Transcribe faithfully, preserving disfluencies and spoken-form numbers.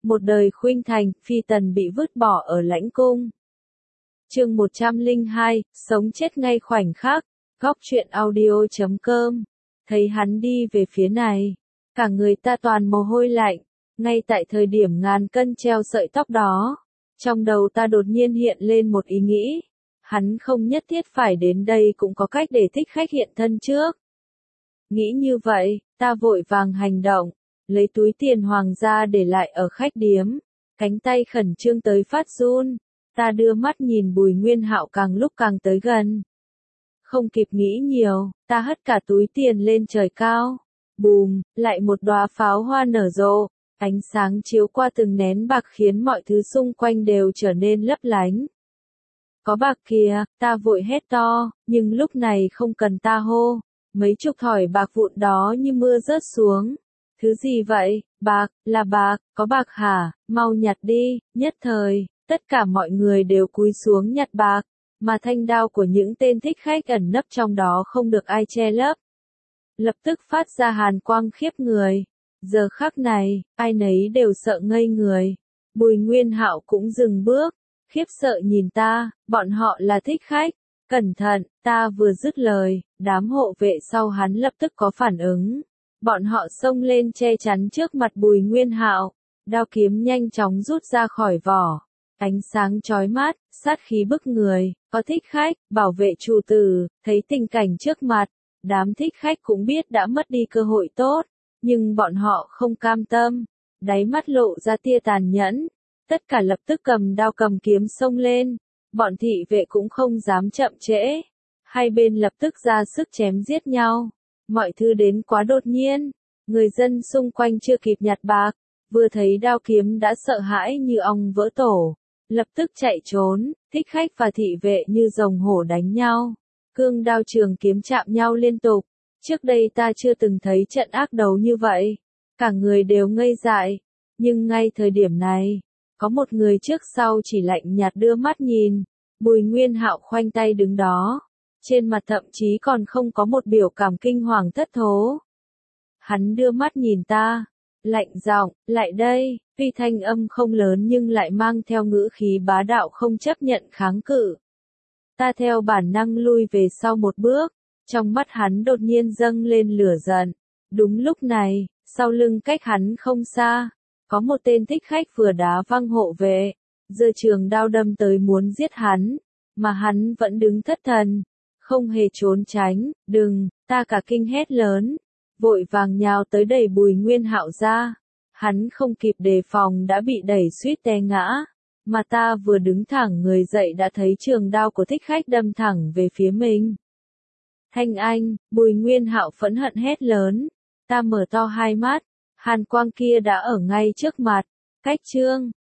Một đời khuynh thành, phi tần bị vứt bỏ ở lãnh cung. Chương một trăm lẻ hai, sống chết ngay khoảnh khắc, góc truyện audio chấm com. Thấy hắn đi về phía này, cả người ta toàn mồ hôi lạnh, ngay tại thời điểm ngàn cân treo sợi tóc đó, trong đầu ta đột nhiên hiện lên một ý nghĩ, hắn không nhất thiết phải đến đây cũng có cách để thích khách hiện thân trước. Nghĩ như vậy, ta vội vàng hành động, lấy túi tiền hoàng gia để lại ở khách điếm, cánh tay khẩn trương tới phát run, ta đưa mắt nhìn Bùi Nguyên Hạo càng lúc càng tới gần. Không kịp nghĩ nhiều, ta hất cả túi tiền lên trời cao, bùm, lại một đóa pháo hoa nở rộ, ánh sáng chiếu qua từng nén bạc khiến mọi thứ xung quanh đều trở nên lấp lánh. Có bạc kìa, ta vội hét to, nhưng lúc này không cần ta hô, mấy chục thỏi bạc vụn đó như mưa rớt xuống. Thứ gì vậy? Bạc, là bạc, có bạc hả? Mau nhặt đi, nhất thời, tất cả mọi người đều cúi xuống nhặt bạc, mà thanh đao của những tên thích khách ẩn nấp trong đó không được ai che lấp. Lập tức phát ra hàn quang khiếp người. Giờ khắc này, ai nấy đều sợ ngây người. Bùi Nguyên Hạo cũng dừng bước, khiếp sợ nhìn ta, bọn họ là thích khách. Cẩn thận, ta vừa dứt lời, đám hộ vệ sau hắn lập tức có phản ứng. Bọn họ xông lên che chắn trước mặt Bùi Nguyên Hạo, đao kiếm nhanh chóng rút ra khỏi vỏ. Ánh sáng chói mắt, sát khí bức người, có thích khách, bảo vệ chủ tử, thấy tình cảnh trước mặt, đám thích khách cũng biết đã mất đi cơ hội tốt, nhưng bọn họ không cam tâm, đáy mắt lộ ra tia tàn nhẫn, tất cả lập tức cầm đao cầm kiếm xông lên, bọn thị vệ cũng không dám chậm trễ, hai bên lập tức ra sức chém giết nhau, mọi thứ đến quá đột nhiên, người dân xung quanh chưa kịp nhặt bạc, vừa thấy đao kiếm đã sợ hãi như ong vỡ tổ. Lập tức chạy trốn, thích khách và thị vệ như rồng hổ đánh nhau. Cương đao trường kiếm chạm nhau liên tục. Trước đây ta chưa từng thấy trận ác đấu như vậy. Cả người đều ngây dại. Nhưng ngay thời điểm này, có một người trước sau chỉ lạnh nhạt đưa mắt nhìn. Bùi Nguyên Hạo khoanh tay đứng đó. Trên mặt thậm chí còn không có một biểu cảm kinh hoàng thất thố. Hắn đưa mắt nhìn ta. Lạnh giọng, lại đây, tuy thanh âm không lớn nhưng lại mang theo ngữ khí bá đạo không chấp nhận kháng cự. Ta theo bản năng lui về sau một bước, trong mắt hắn đột nhiên dâng lên lửa giận. Đúng lúc này, sau lưng cách hắn không xa, có một tên thích khách vừa đá văng hộ vệ, giơ trường đao đâm tới muốn giết hắn, mà hắn vẫn đứng thất thần, không hề trốn tránh, đừng, ta cả kinh hét lớn. Vội vàng nhào tới đẩy Bùi Nguyên Hạo ra, hắn không kịp đề phòng đã bị đẩy suýt té ngã, mà ta vừa đứng thẳng người dậy đã thấy trường đao của thích khách đâm thẳng về phía mình. Thanh Anh, Bùi Nguyên Hạo phẫn hận hét lớn, ta mở to hai mắt, hàn quang kia đã ở ngay trước mặt, cách chương,